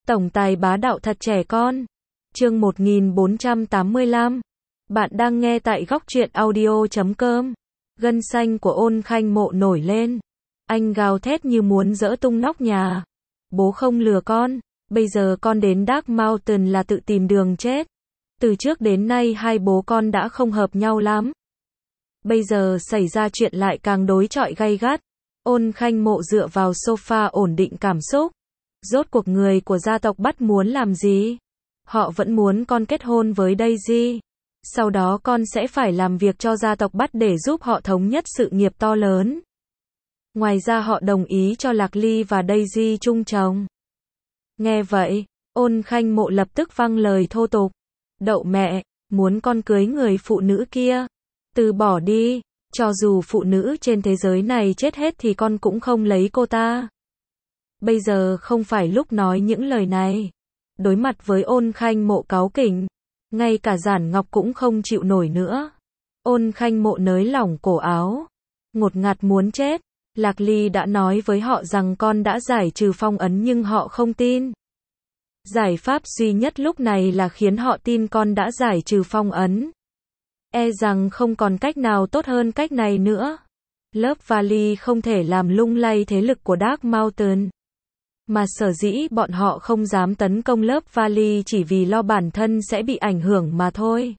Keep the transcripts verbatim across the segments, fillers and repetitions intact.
Tổng tài bá đạo thật trẻ con. Chương một nghìn bốn trăm tám mươi lăm. Bạn đang nghe tại góc truyện audio chấm com. Gân xanh của Ôn Khanh Mộ nổi lên. Anh gào thét như muốn giỡ tung nóc nhà. Bố không lừa con, bây giờ con đến Dark Mountain là tự tìm đường chết. Từ trước đến nay hai bố con đã không hợp nhau lắm. Bây giờ xảy ra chuyện lại càng đối chọi gay gắt. Ôn Khanh Mộ dựa vào sofa ổn định cảm xúc. Rốt cuộc người của gia tộc Bắt muốn làm gì? Họ vẫn muốn con kết hôn với Daisy. Sau đó con sẽ phải làm việc cho gia tộc Bắt để giúp họ thống nhất sự nghiệp to lớn. Ngoài ra họ đồng ý cho Lạc Ly và Daisy chung chồng. Nghe vậy, Ôn Khanh Mộ lập tức văng lời thô tục. Đậu mẹ, muốn con cưới người phụ nữ kia. Từ bỏ đi, cho dù phụ nữ trên thế giới này chết hết thì con cũng không lấy cô ta. Bây giờ không phải lúc nói những lời này. Đối mặt với Ôn Khanh Mộ cáu kỉnh, ngay cả Giản Ngọc cũng không chịu nổi nữa. Ôn Khanh Mộ nới lỏng cổ áo, ngột ngạt muốn chết. Lạc Ly đã nói với họ rằng con đã giải trừ phong ấn nhưng họ không tin. Giải pháp duy nhất lúc này là khiến họ tin con đã giải trừ phong ấn. E rằng không còn cách nào tốt hơn cách này nữa. Love Valley không thể làm lung lay thế lực của Dark Mountain. Mà sở dĩ bọn họ không dám tấn công Love Valley chỉ vì lo bản thân sẽ bị ảnh hưởng mà thôi.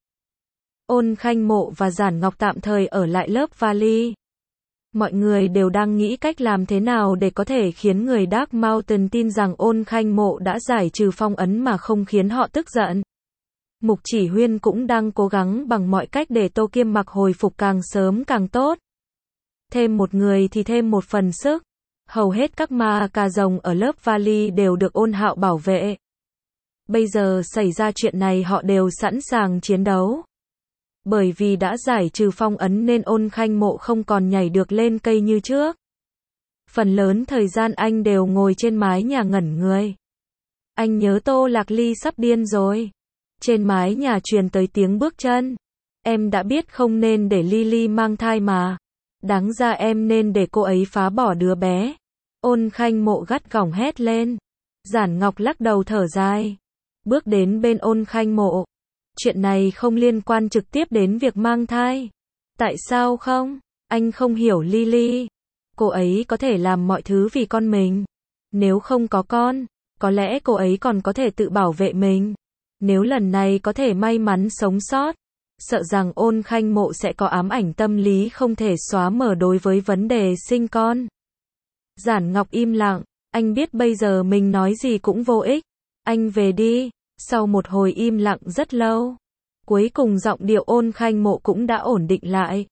Ôn Khanh Mộ và Giản Ngọc tạm thời ở lại Love Valley. Mọi người đều đang nghĩ cách làm thế nào để có thể khiến người Dark Mountain tin rằng Ôn Khanh Mộ đã giải trừ phong ấn mà không khiến họ tức giận. Mục Chỉ Huyên cũng đang cố gắng bằng mọi cách để Tô Kiêm Mặc hồi phục càng sớm càng tốt. Thêm một người thì thêm một phần sức. Hầu hết các ma cà rồng ở Love Valley đều được Ôn Hạo bảo vệ. Bây giờ xảy ra chuyện này họ đều sẵn sàng chiến đấu. Bởi vì đã giải trừ phong ấn nên Ôn Khanh Mộ không còn nhảy được lên cây như trước. Phần lớn thời gian anh đều ngồi trên mái nhà ngẩn người. Anh nhớ Tô Lạc Ly sắp điên rồi. Trên mái nhà truyền tới tiếng bước chân. Em đã biết không nên để Lily mang thai mà. Đáng ra em nên để cô ấy phá bỏ đứa bé. Ôn Khanh Mộ gắt gỏng hét lên. Giản Ngọc lắc đầu thở dài. Bước đến bên Ôn Khanh Mộ. Chuyện này không liên quan trực tiếp đến việc mang thai. Tại sao không? Anh không hiểu Lily. Cô ấy có thể làm mọi thứ vì con mình. Nếu không có con, có lẽ cô ấy còn có thể tự bảo vệ mình. Nếu lần này có thể may mắn sống sót, sợ rằng Ôn Khanh Mộ sẽ có ám ảnh tâm lý không thể xóa mở đối với vấn đề sinh con. Giản Ngọc im lặng, anh biết bây giờ mình nói gì cũng vô ích. Anh về đi. Sau một hồi im lặng rất lâu, cuối cùng giọng điệu Ôn Khanh Mộ cũng đã ổn định lại.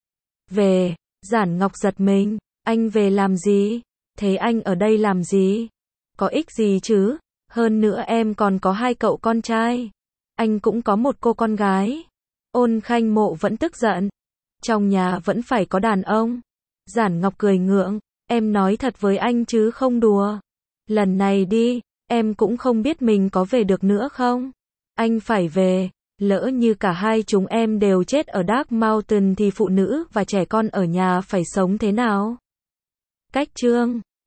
Về, Giản Ngọc giật mình, anh về làm gì? Thế anh ở đây làm gì? Có ích gì chứ? Hơn nữa em còn có hai cậu con trai. Anh cũng có một cô con gái. Ôn Khanh Mộ vẫn tức giận. Trong nhà vẫn phải có đàn ông. Giản Ngọc cười ngượng, em nói thật với anh chứ không đùa. Lần này đi, em cũng không biết mình có về được nữa không? Anh phải về, lỡ như cả hai chúng em đều chết ở Dark Mountain thì phụ nữ và trẻ con ở nhà phải sống thế nào? Cách chương